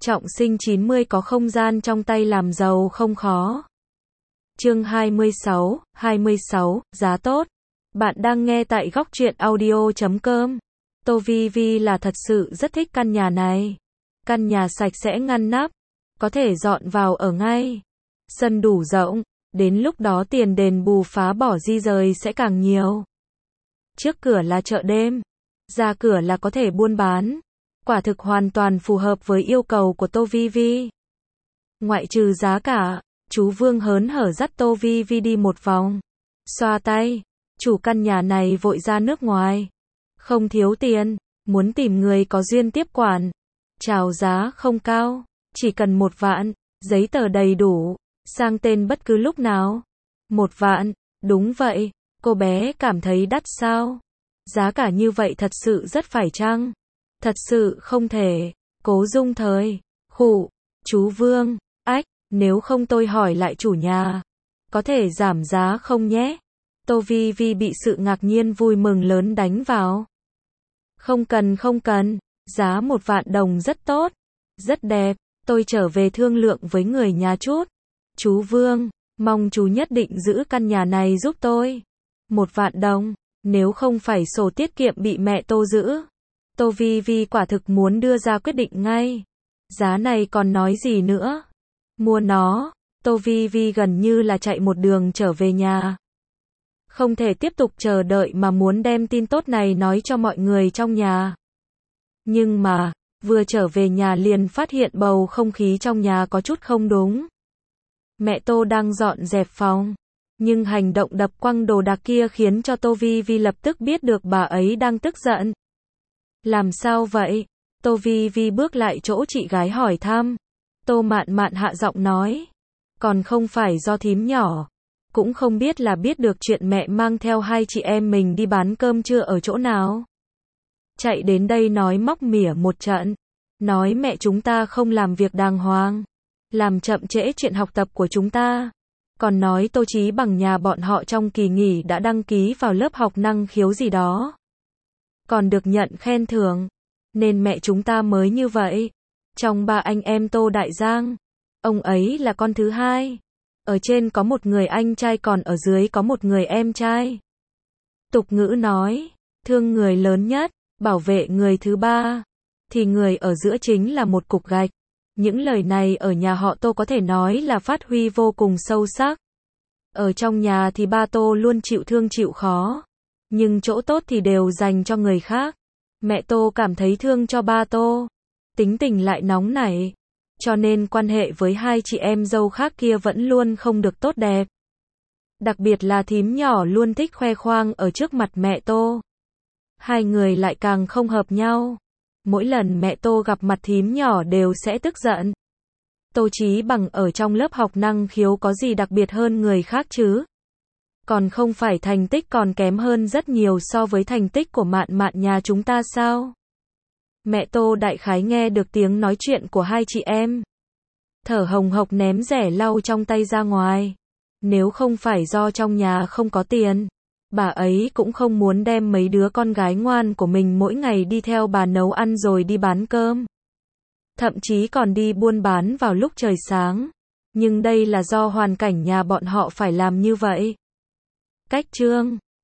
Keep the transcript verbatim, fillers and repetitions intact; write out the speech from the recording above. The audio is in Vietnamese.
Trọng sinh chín mươi có không gian trong tay làm giàu không khó. Chương hai mươi sáu, hai mươi sáu, giá tốt. Bạn đang nghe tại góc truyện audio chấm com. Tô Vi Vi là thật sự rất thích căn nhà này. Căn nhà sạch sẽ ngăn nắp, có thể dọn vào ở ngay. Sân đủ rộng, đến lúc đó tiền đền bù phá bỏ di rời sẽ càng nhiều. Trước cửa là chợ đêm, ra cửa là có thể buôn bán. Quả thực hoàn toàn phù hợp với yêu cầu của Tô Vi Vi. Ngoại trừ giá cả, chú Vương hớn hở dắt Tô Vi Vi đi một vòng. Xoa tay, chủ căn nhà này vội ra nước ngoài. Không thiếu tiền, muốn tìm người có duyên tiếp quản. Chào giá không cao, chỉ cần một vạn, giấy tờ đầy đủ, sang tên bất cứ lúc nào. Một vạn, đúng vậy, cô bé cảm thấy đắt sao? Giá cả như vậy thật sự rất phải chăng? Thật sự không thể. Cố Dung Thời, khụ, chú Vương, ách, nếu không tôi hỏi lại chủ nhà, có thể giảm giá không nhé? Tô Vi Vi bị sự ngạc nhiên vui mừng lớn đánh vào. Không cần không cần, giá một vạn đồng rất tốt, rất đẹp, tôi trở về thương lượng với người nhà chút. Chú Vương, mong chú nhất định giữ căn nhà này giúp tôi. Một vạn đồng, nếu không phải sổ tiết kiệm bị mẹ Tô giữ. Tô Vi Vi quả thực muốn đưa ra quyết định ngay. Giá này còn nói gì nữa? Mua nó. Tô Vi Vi gần như là chạy một đường trở về nhà. Không thể tiếp tục chờ đợi mà muốn đem tin tốt này nói cho mọi người trong nhà. Nhưng mà, vừa trở về nhà liền phát hiện bầu không khí trong nhà có chút không đúng. Mẹ Tô đang dọn dẹp phòng, nhưng hành động đập quăng đồ đạc kia khiến cho Tô Vi Vi lập tức biết được bà ấy đang tức giận. Làm sao vậy? Tô Vi Vi bước lại chỗ chị gái hỏi thăm. Tô Mạn Mạn hạ giọng nói. Còn không phải do thím nhỏ. Cũng không biết là biết được chuyện mẹ mang theo hai chị em mình đi bán cơm trưa ở chỗ nào. Chạy đến đây nói móc mỉa một trận. Nói mẹ chúng ta không làm việc đàng hoàng. Làm chậm trễ chuyện học tập của chúng ta. Còn nói Tô Chí Bằng nhà bọn họ trong kỳ nghỉ đã đăng ký vào lớp học năng khiếu gì đó. Còn được nhận khen thưởng, nên mẹ chúng ta mới như vậy. Trong ba anh em Tô Đại Giang, ông ấy là con thứ hai. Ở trên có một người anh trai còn ở dưới có một người em trai. Tục ngữ nói, thương người lớn nhất, bảo vệ người thứ ba, thì người ở giữa chính là một cục gạch. Những lời này ở nhà họ Tô có thể nói là phát huy vô cùng sâu sắc. Ở trong nhà thì ba Tô luôn chịu thương chịu khó. Nhưng chỗ tốt thì đều dành cho người khác. Mẹ Tô cảm thấy thương cho ba Tô. Tính tình lại nóng nảy. Cho nên quan hệ với hai chị em dâu khác kia vẫn luôn không được tốt đẹp. Đặc biệt là thím nhỏ luôn thích khoe khoang ở trước mặt mẹ Tô. Hai người lại càng không hợp nhau. Mỗi lần mẹ Tô gặp mặt thím nhỏ đều sẽ tức giận. Tô Chí Bằng ở trong lớp học năng khiếu có gì đặc biệt hơn người khác chứ? Còn không phải thành tích còn kém hơn rất nhiều so với thành tích của Mạn Mạn nhà chúng ta sao? Mẹ Tô đại khái nghe được tiếng nói chuyện của hai chị em. Thở hồng hộc ném rẻ lau trong tay ra ngoài. Nếu không phải do trong nhà không có tiền, bà ấy cũng không muốn đem mấy đứa con gái ngoan của mình mỗi ngày đi theo bà nấu ăn rồi đi bán cơm. Thậm chí còn đi buôn bán vào lúc trời sáng. Nhưng đây là do hoàn cảnh nhà bọn họ phải làm như vậy. Cách chương